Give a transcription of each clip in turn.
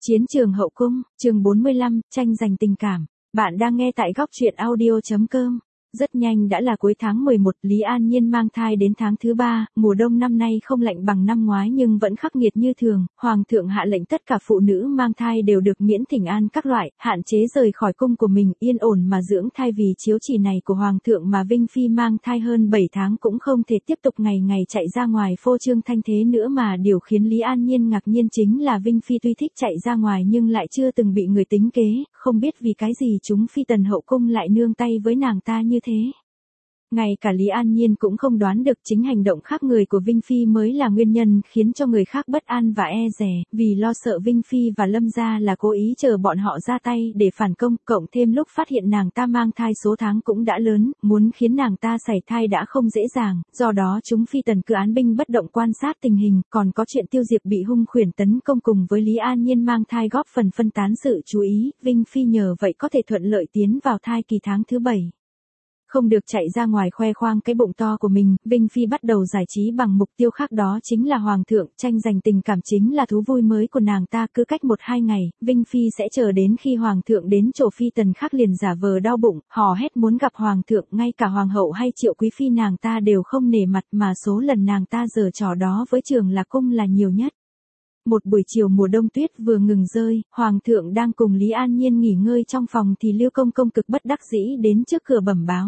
Chiến trường hậu cung, chương 45, tranh giành tình cảm. Bạn đang nghe tại góc truyện audio.com. Rất nhanh đã là cuối tháng 11, Lý An Nhiên mang thai đến tháng thứ 3, mùa đông năm nay không lạnh bằng năm ngoái nhưng vẫn khắc nghiệt như thường, Hoàng thượng hạ lệnh tất cả phụ nữ mang thai đều được miễn thỉnh an các loại, hạn chế rời khỏi cung của mình, yên ổn mà dưỡng thai vì chiếu chỉ này của Hoàng thượng mà Vinh Phi mang thai hơn 7 tháng cũng không thể tiếp tục ngày ngày chạy ra ngoài phô trương thanh thế nữa mà điều khiến Lý An Nhiên ngạc nhiên chính là Vinh Phi tuy thích chạy ra ngoài nhưng lại chưa từng bị người tính kế, không biết vì cái gì chúng phi tần hậu cung lại nương tay với nàng ta như thế. Ngay cả Lý An Nhiên cũng không đoán được chính hành động khác người của Vinh Phi mới là nguyên nhân khiến cho người khác bất an và e dè, vì lo sợ Vinh Phi và Lâm gia là cố ý chờ bọn họ ra tay để phản công, cộng thêm lúc phát hiện nàng ta mang thai số tháng cũng đã lớn, muốn khiến nàng ta sảy thai đã không dễ dàng, do đó chúng phi tần cứ án binh bất động quan sát tình hình, còn có chuyện Tiêu Diệp bị hung khuyển tấn công cùng với Lý An Nhiên mang thai góp phần phân tán sự chú ý, Vinh Phi nhờ vậy có thể thuận lợi tiến vào thai kỳ tháng thứ 7. Không được chạy ra ngoài khoe khoang cái bụng to của mình, Vinh Phi bắt đầu giải trí bằng mục tiêu khác đó chính là Hoàng thượng, tranh giành tình cảm chính là thú vui mới của nàng ta, cứ cách 1-2 ngày, Vinh Phi sẽ chờ đến khi Hoàng thượng đến chỗ phi tần khác liền giả vờ đau bụng, hò hét muốn gặp Hoàng thượng, ngay cả Hoàng hậu hay Triệu Quý Phi nàng ta đều không nể mặt mà số lần nàng ta giở trò đó với Trường Lạc Cung là nhiều nhất. Một buổi chiều mùa đông tuyết vừa ngừng rơi, Hoàng thượng đang cùng Lý An Nhiên nghỉ ngơi trong phòng thì Lưu Công Công cực bất đắc dĩ đến trước cửa bẩm báo.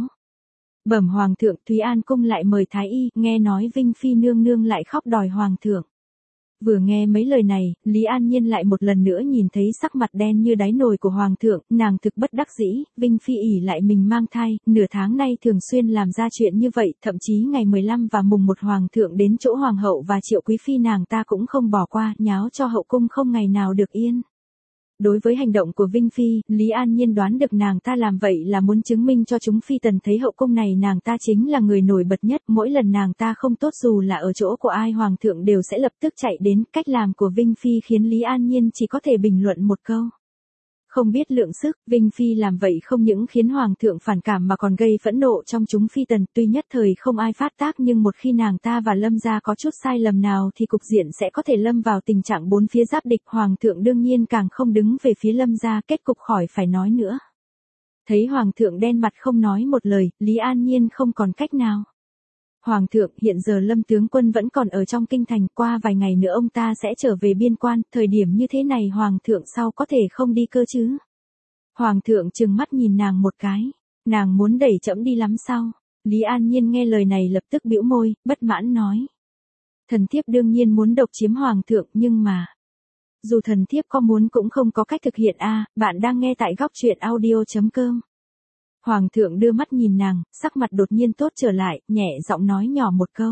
Bẩm Hoàng thượng, Thúy An Cung lại mời Thái Y, nghe nói Vinh Phi nương nương lại khóc đòi Hoàng thượng. Vừa nghe mấy lời này, Lý An Nhiên lại một lần nữa nhìn thấy sắc mặt đen như đáy nồi của Hoàng thượng, nàng thực bất đắc dĩ, Vinh Phi ỷ lại mình mang thai, nửa tháng nay thường xuyên làm ra chuyện như vậy, thậm chí ngày 15 và mùng 1 Hoàng thượng đến chỗ Hoàng hậu và Triệu Quý Phi nàng ta cũng không bỏ qua, nháo cho hậu cung không ngày nào được yên. Đối với hành động của Vinh Phi, Lý An Nhiên đoán được nàng ta làm vậy là muốn chứng minh cho chúng phi tần thấy hậu cung này nàng ta chính là người nổi bật nhất, mỗi lần nàng ta không tốt dù là ở chỗ của ai Hoàng thượng đều sẽ lập tức chạy đến, cách làm của Vinh Phi khiến Lý An Nhiên chỉ có thể bình luận một câu. Không biết lượng sức, Vinh Phi làm vậy không những khiến Hoàng thượng phản cảm mà còn gây phẫn nộ trong chúng phi tần, tuy nhất thời không ai phát tác nhưng một khi nàng ta và Lâm gia có chút sai lầm nào thì cục diện sẽ có thể lâm vào tình trạng bốn phía giáp địch, Hoàng thượng đương nhiên càng không đứng về phía Lâm gia, kết cục khỏi phải nói nữa. Thấy Hoàng thượng đen mặt không nói một lời, Lý An Nhiên không còn cách nào. Hoàng thượng, hiện giờ Lâm tướng quân vẫn còn ở trong kinh thành, qua vài ngày nữa ông ta sẽ trở về biên quan, thời điểm như thế này Hoàng thượng sao có thể không đi cơ chứ? Hoàng thượng trừng mắt nhìn nàng một cái, nàng muốn đẩy trẫm đi lắm sao? Lý An Nhiên nghe lời này lập tức bĩu môi, bất mãn nói. Thần thiếp đương nhiên muốn độc chiếm Hoàng thượng nhưng mà... Dù thần thiếp có muốn cũng không có cách thực hiện bạn đang nghe tại góc truyện audio.com. Hoàng thượng đưa mắt nhìn nàng, sắc mặt đột nhiên tốt trở lại, nhẹ giọng nói nhỏ một câu.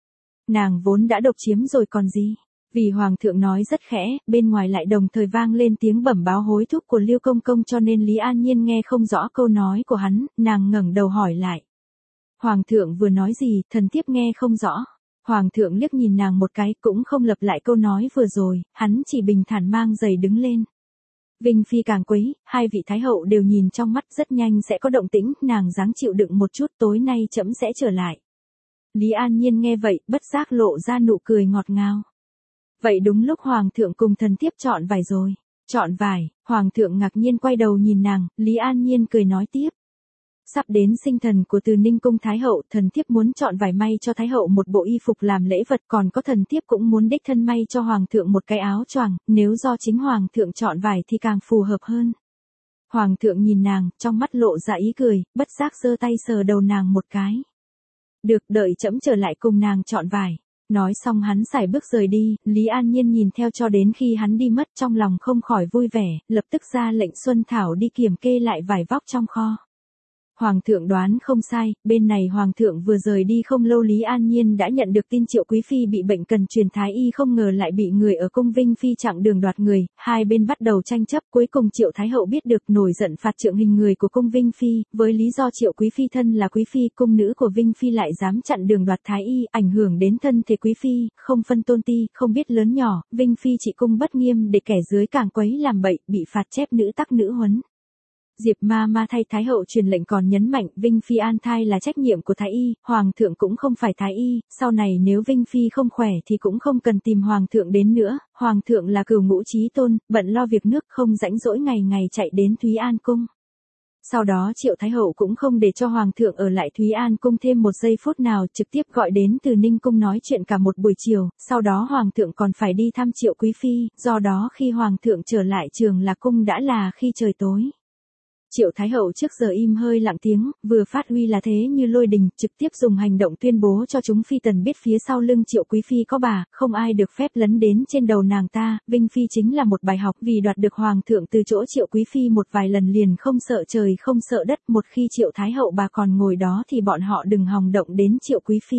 Nàng vốn đã độc chiếm rồi còn gì? Vì Hoàng thượng nói rất khẽ, bên ngoài lại đồng thời vang lên tiếng bẩm báo hối thúc của Lưu Công Công cho nên Lý An Nhiên nghe không rõ câu nói của hắn, nàng ngẩng đầu hỏi lại. Hoàng thượng vừa nói gì, thần thiếp nghe không rõ. Hoàng thượng liếc nhìn nàng một cái cũng không lặp lại câu nói vừa rồi, hắn chỉ bình thản mang giày đứng lên. Vinh Phi càng quấy, hai vị thái hậu đều nhìn trong mắt rất nhanh sẽ có động tĩnh, nàng ráng chịu đựng một chút tối nay trẫm sẽ trở lại. Lý An Nhiên nghe vậy, bất giác lộ ra nụ cười ngọt ngào. Vậy đúng lúc Hoàng thượng cùng thần thiếp chọn vải rồi. Chọn vải, Hoàng thượng ngạc nhiên quay đầu nhìn nàng, Lý An Nhiên cười nói tiếp. Sắp đến sinh thần của Từ Ninh cung Thái hậu, thần thiếp muốn chọn vải may cho Thái hậu một bộ y phục làm lễ vật, còn có thần thiếp cũng muốn đích thân may cho Hoàng thượng một cái áo choàng, nếu do chính Hoàng thượng chọn vải thì càng phù hợp hơn. Hoàng thượng nhìn nàng, trong mắt lộ ra ý cười, bất giác giơ tay sờ đầu nàng một cái. Được, đợi trẫm trở lại cùng nàng chọn vải. Nói xong hắn sải bước rời đi, Lý An Nhiên nhìn theo cho đến khi hắn đi mất trong lòng không khỏi vui vẻ, lập tức ra lệnh Xuân Thảo đi kiểm kê lại vải vóc trong kho. Hoàng thượng đoán không sai, bên này Hoàng thượng vừa rời đi không lâu Lý An Nhiên đã nhận được tin Triệu Quý Phi bị bệnh cần truyền Thái Y không ngờ lại bị người ở cung Vinh Phi chặn đường đoạt người, hai bên bắt đầu tranh chấp cuối cùng Triệu Thái Hậu biết được nổi giận phạt trượng hình người của cung Vinh Phi, với lý do Triệu Quý Phi thân là Quý Phi cung nữ của Vinh Phi lại dám chặn đường đoạt Thái Y, ảnh hưởng đến thân thể Quý Phi, không phân tôn ti, không biết lớn nhỏ, Vinh Phi trị cung bất nghiêm để kẻ dưới càng quấy làm bậy, bị phạt chép nữ tắc nữ huấn. Diệp ma ma thay Thái hậu truyền lệnh còn nhấn mạnh Vinh Phi an thai là trách nhiệm của Thái y, Hoàng thượng cũng không phải Thái y, sau này nếu Vinh Phi không khỏe thì cũng không cần tìm Hoàng thượng đến nữa, Hoàng thượng là cửu ngũ chí tôn, bận lo việc nước không rảnh rỗi ngày ngày chạy đến Thúy An Cung. Sau đó Triệu Thái hậu cũng không để cho Hoàng thượng ở lại Thúy An Cung thêm một giây phút nào, trực tiếp gọi đến Từ Ninh Cung nói chuyện cả một buổi chiều, sau đó Hoàng thượng còn phải đi thăm Triệu Quý Phi, do đó khi Hoàng thượng trở lại Trường Lạc Cung đã là khi trời tối. Triệu Thái hậu trước giờ im hơi lặng tiếng, vừa phát uy là thế như lôi đình, trực tiếp dùng hành động tuyên bố cho chúng phi tần biết phía sau lưng Triệu Quý Phi có bà, không ai được phép lấn đến trên đầu nàng ta, Vinh Phi chính là một bài học vì đoạt được Hoàng thượng từ chỗ Triệu Quý Phi một vài lần liền không sợ trời không sợ đất, một khi Triệu Thái hậu bà còn ngồi đó thì bọn họ đừng hòng động đến Triệu Quý Phi.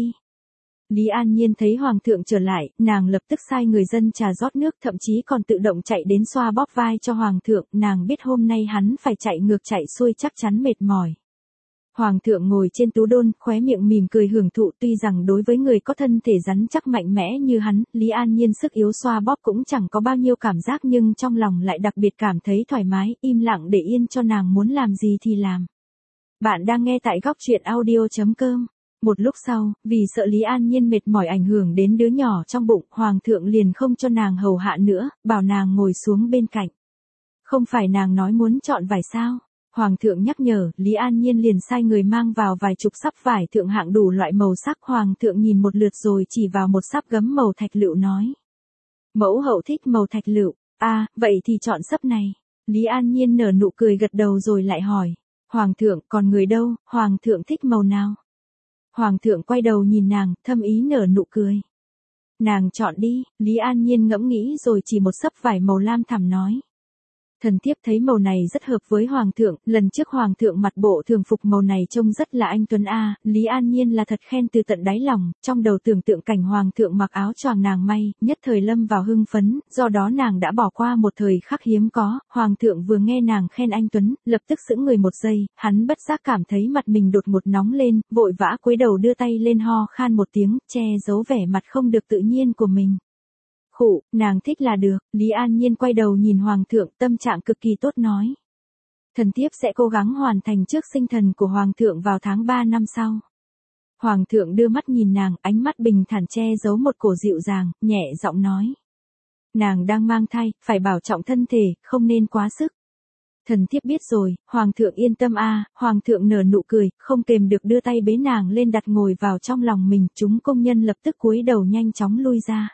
Lý An Nhiên thấy Hoàng thượng trở lại, nàng lập tức sai người dân trà rót nước, thậm chí còn tự động chạy đến xoa bóp vai cho Hoàng thượng, nàng biết hôm nay hắn phải chạy ngược chạy xuôi chắc chắn mệt mỏi. Hoàng thượng ngồi trên tú đôn, khóe miệng mỉm cười hưởng thụ, tuy rằng đối với người có thân thể rắn chắc mạnh mẽ như hắn, Lý An Nhiên sức yếu xoa bóp cũng chẳng có bao nhiêu cảm giác nhưng trong lòng lại đặc biệt cảm thấy thoải mái, im lặng để yên cho nàng muốn làm gì thì làm. Bạn đang nghe tại góc truyện audio.com. Một lúc sau, vì sợ Lý An Nhiên mệt mỏi ảnh hưởng đến đứa nhỏ trong bụng, Hoàng thượng liền không cho nàng hầu hạ nữa, bảo nàng ngồi xuống bên cạnh. Không phải nàng nói muốn chọn vải sao? Hoàng thượng nhắc nhở, Lý An Nhiên liền sai người mang vào vài chục sắp vải thượng hạng đủ loại màu sắc. Hoàng thượng nhìn một lượt rồi chỉ vào một sắp gấm màu thạch lựu nói. Mẫu hậu thích màu thạch lựu, vậy thì chọn sắp này. Lý An Nhiên nở nụ cười gật đầu rồi lại hỏi. Hoàng thượng, còn người đâu, Hoàng thượng thích màu nào? Hoàng thượng quay đầu nhìn nàng, thâm ý nở nụ cười. Nàng chọn đi, Lý An Nhiên ngẫm nghĩ rồi chỉ một sấp vải màu lam thẳm nói. Thần thiếp thấy màu này rất hợp với Hoàng thượng, lần trước Hoàng thượng mặc bộ thường phục màu này trông rất là anh tuấn a. Lý An Nhiên là thật khen từ tận đáy lòng, trong đầu tưởng tượng cảnh Hoàng thượng mặc áo choàng nàng may, nhất thời lâm vào hưng phấn, do đó nàng đã bỏ qua một thời khắc hiếm có. Hoàng thượng vừa nghe nàng khen anh tuấn, lập tức sững người một giây, hắn bất giác cảm thấy mặt mình đột ngột nóng lên, vội vã cúi đầu đưa tay lên ho khan một tiếng, che giấu vẻ mặt không được tự nhiên của mình. Khụ, nàng thích là được, Lý An Nhiên quay đầu nhìn Hoàng thượng, tâm trạng cực kỳ tốt nói. Thần thiếp sẽ cố gắng hoàn thành trước sinh thần của Hoàng thượng vào tháng 3 năm sau. Hoàng thượng đưa mắt nhìn nàng, ánh mắt bình thản che giấu một cổ dịu dàng, nhẹ giọng nói. Nàng đang mang thai, phải bảo trọng thân thể, không nên quá sức. Thần thiếp biết rồi, Hoàng thượng yên tâm Hoàng thượng nở nụ cười, không kềm được đưa tay bế nàng lên đặt ngồi vào trong lòng mình, chúng công nhân lập tức cúi đầu nhanh chóng lui ra.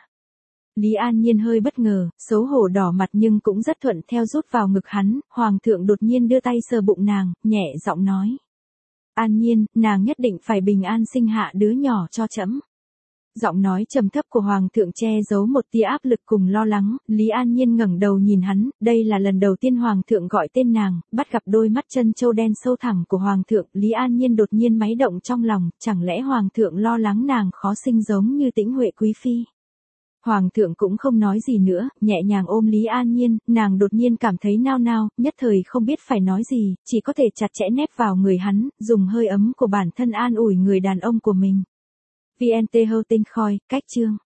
Lý An Nhiên hơi bất ngờ, xấu hổ đỏ mặt nhưng cũng rất thuận theo rút vào ngực hắn, Hoàng thượng đột nhiên đưa tay sờ bụng nàng, nhẹ giọng nói. An Nhiên, nàng nhất định phải bình an sinh hạ đứa nhỏ cho trẫm. Giọng nói trầm thấp của Hoàng thượng che giấu một tia áp lực cùng lo lắng, Lý An Nhiên ngẩng đầu nhìn hắn, đây là lần đầu tiên Hoàng thượng gọi tên nàng, bắt gặp đôi mắt chân châu đen sâu thẳm của Hoàng thượng, Lý An Nhiên đột nhiên máy động trong lòng, chẳng lẽ Hoàng thượng lo lắng nàng khó sinh giống như Tĩnh Huệ Quý Phi. Hoàng thượng cũng không nói gì nữa, nhẹ nhàng ôm Lý An Nhiên, nàng đột nhiên cảm thấy nao nao, nhất thời không biết phải nói gì, chỉ có thể chặt chẽ nép vào người hắn, dùng hơi ấm của bản thân an ủi người đàn ông của mình. VNT Hosting Khoi, cách chương.